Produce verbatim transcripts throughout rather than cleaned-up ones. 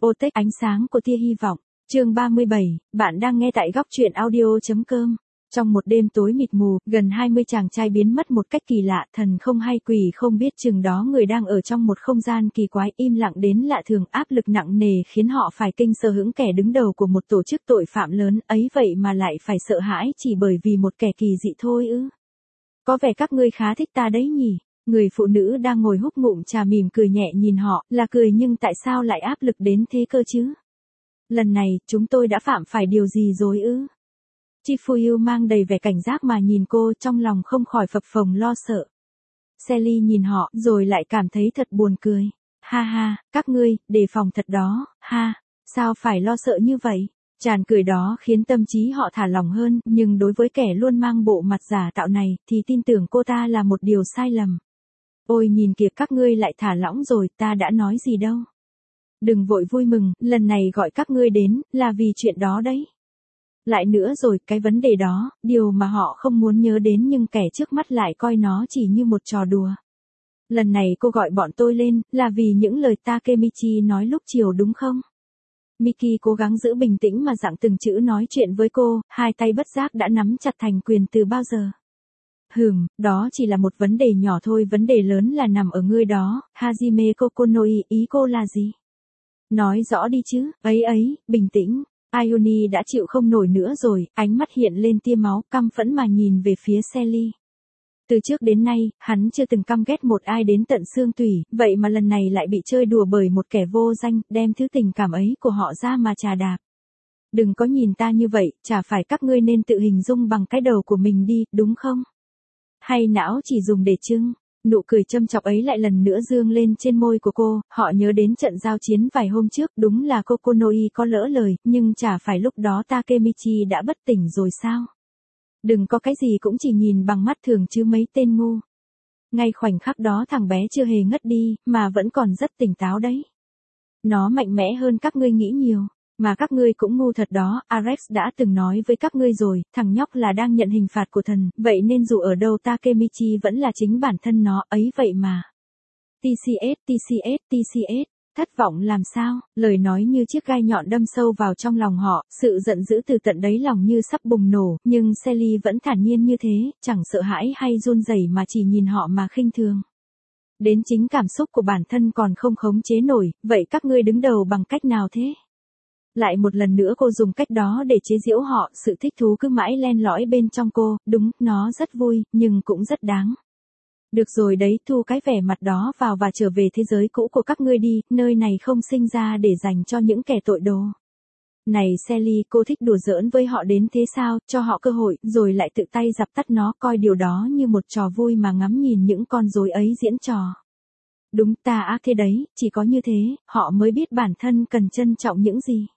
Ô tếch ánh sáng của tia hy vọng. Chương ba mươi bảy, bạn đang nghe tại góc truyện audio.com. Trong một đêm tối mịt mù, gần hai mươi chàng trai biến mất một cách kỳ lạ, thần không hay quỷ không biết chừng đó người đang ở trong một không gian kỳ quái im lặng đến lạ thường, áp lực nặng nề khiến họ phải kinh sợ hững, kẻ đứng đầu của một tổ chức tội phạm lớn ấy vậy mà lại phải sợ hãi chỉ bởi vì một kẻ kỳ dị thôi ư. Có vẻ các ngươi khá thích ta đấy nhỉ? Người phụ nữ đang ngồi húp ngụm trà mỉm cười nhẹ nhìn họ, là cười nhưng tại sao lại áp lực đến thế cơ chứ? Lần này, chúng tôi đã phạm phải điều gì rồi ư? Chifuyu mang đầy vẻ cảnh giác mà nhìn cô, trong lòng không khỏi phập phồng lo sợ. Sally nhìn họ, rồi lại cảm thấy thật buồn cười. Ha ha, các ngươi, đề phòng thật đó, ha, sao phải lo sợ như vậy? Tràn cười đó khiến tâm trí họ thả lỏng hơn, nhưng đối với kẻ luôn mang bộ mặt giả tạo này, thì tin tưởng cô ta là một điều sai lầm. Ôi nhìn kìa, các ngươi lại thả lỏng rồi, ta đã nói gì đâu. Đừng vội vui mừng, lần này gọi các ngươi đến, là vì chuyện đó đấy. Lại nữa rồi, cái vấn đề đó, điều mà họ không muốn nhớ đến nhưng kẻ trước mắt lại coi nó chỉ như một trò đùa. Lần này cô gọi bọn tôi lên, là vì những lời Takemichi nói lúc chiều đúng không? Miki cố gắng giữ bình tĩnh mà dặn từng chữ nói chuyện với cô, hai tay bất giác đã nắm chặt thành quyền từ bao giờ. Hừm, đó chỉ là một vấn đề nhỏ thôi, vấn đề lớn là nằm ở ngươi đó, Hajime Kokonoi, ý cô là gì? Nói rõ đi chứ, ấy ấy, bình tĩnh. Ayumi đã chịu không nổi nữa rồi, ánh mắt hiện lên tia máu, căm phẫn mà nhìn về phía Sally. Từ trước đến nay, hắn chưa từng căm ghét một ai đến tận xương tủy, vậy mà lần này lại bị chơi đùa bởi một kẻ vô danh, đem thứ tình cảm ấy của họ ra mà chà đạp. Đừng có nhìn ta như vậy, chả phải các ngươi nên tự hình dung bằng cái đầu của mình đi, đúng không? Hay não chỉ dùng để trưng? Nụ cười châm chọc ấy lại lần nữa dương lên trên môi của cô, họ nhớ đến trận giao chiến vài hôm trước, đúng là Kokonoi có lỡ lời, nhưng chả phải lúc đó Takemichi đã bất tỉnh rồi sao? Đừng có cái gì cũng chỉ nhìn bằng mắt thường chứ mấy tên ngu. Ngay khoảnh khắc đó thằng bé chưa hề ngất đi, mà vẫn còn rất tỉnh táo đấy. Nó mạnh mẽ hơn các ngươi nghĩ nhiều. Mà các ngươi cũng ngu thật đó, Arex đã từng nói với các ngươi rồi, thằng nhóc là đang nhận hình phạt của thần, vậy nên dù ở đâu Takemichi vẫn là chính bản thân nó, ấy vậy mà. tê xê ét, tê xê ét, tê xê ét, thất vọng làm sao, lời nói như chiếc gai nhọn đâm sâu vào trong lòng họ, sự giận dữ từ tận đáy lòng như sắp bùng nổ, nhưng Sally vẫn thản nhiên như thế, chẳng sợ hãi hay run rẩy mà chỉ nhìn họ mà khinh thường. Đến chính cảm xúc của bản thân còn không khống chế nổi, vậy các ngươi đứng đầu bằng cách nào thế? Lại một lần nữa cô dùng cách đó để chế giễu họ, sự thích thú cứ mãi len lỏi bên trong cô, đúng, nó rất vui, nhưng cũng rất đáng. Được rồi đấy, thu cái vẻ mặt đó vào và trở về thế giới cũ của các ngươi đi, nơi này không sinh ra để dành cho những kẻ tội đồ. Này Sally, cô thích đùa giỡn với họ đến thế sao, cho họ cơ hội, rồi lại tự tay dập tắt nó, coi điều đó như một trò vui mà ngắm nhìn những con rối ấy diễn trò. Đúng, ta ác thế đấy, chỉ có như thế, họ mới biết bản thân cần trân trọng những gì.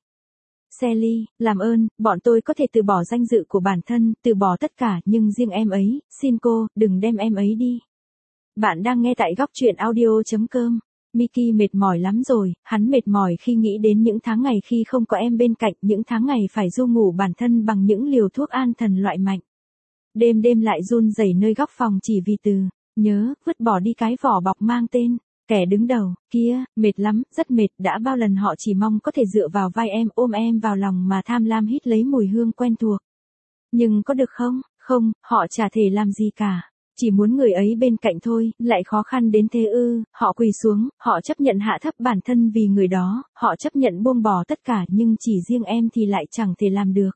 Sally, làm ơn, bọn tôi có thể từ bỏ danh dự của bản thân, từ bỏ tất cả, nhưng riêng em ấy, xin cô, đừng đem em ấy đi. Bạn đang nghe tại góc truyện audio.com. Miki mệt mỏi lắm rồi, hắn mệt mỏi khi nghĩ đến những tháng ngày khi không có em bên cạnh, những tháng ngày phải ru ngủ bản thân bằng những liều thuốc an thần loại mạnh. Đêm đêm lại run rẩy nơi góc phòng chỉ vì từ, nhớ, vứt bỏ đi cái vỏ bọc mang tên. Kẻ đứng đầu, kia, mệt lắm, rất mệt, đã bao lần họ chỉ mong có thể dựa vào vai em, ôm em vào lòng mà tham lam hít lấy mùi hương quen thuộc. Nhưng có được không? Không, họ chả thể làm gì cả. Chỉ muốn người ấy bên cạnh thôi, lại khó khăn đến thế ư, họ quỳ xuống, họ chấp nhận hạ thấp bản thân vì người đó, họ chấp nhận buông bỏ tất cả nhưng chỉ riêng em thì lại chẳng thể làm được.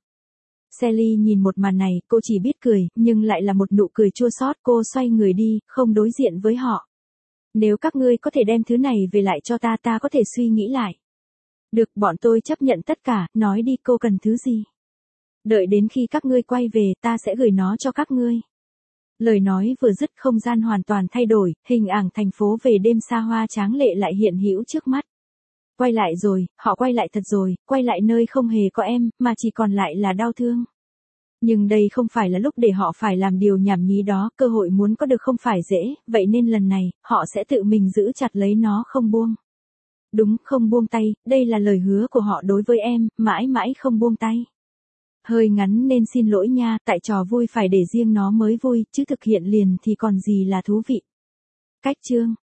Sally nhìn một màn này, cô chỉ biết cười, nhưng lại là một nụ cười chua xót, cô xoay người đi, không đối diện với họ. Nếu các ngươi có thể đem thứ này về lại cho ta, ta có thể suy nghĩ lại. Được, bọn tôi chấp nhận tất cả, nói đi cô cần thứ gì. Đợi đến khi các ngươi quay về, ta sẽ gửi nó cho các ngươi. Lời nói vừa dứt, không gian hoàn toàn thay đổi, hình ảnh thành phố về đêm xa hoa tráng lệ lại hiện hữu trước mắt. Quay lại rồi, họ quay lại thật rồi, quay lại nơi không hề có em, mà chỉ còn lại là đau thương. Nhưng đây không phải là lúc để họ phải làm điều nhảm nhí đó, cơ hội muốn có được không phải dễ, vậy nên lần này, họ sẽ tự mình giữ chặt lấy nó không buông. Đúng, không buông tay, đây là lời hứa của họ đối với em, mãi mãi không buông tay. Hơi ngắn nên xin lỗi nha, tại trò vui phải để riêng nó mới vui, chứ thực hiện liền thì còn gì là thú vị. Cách chương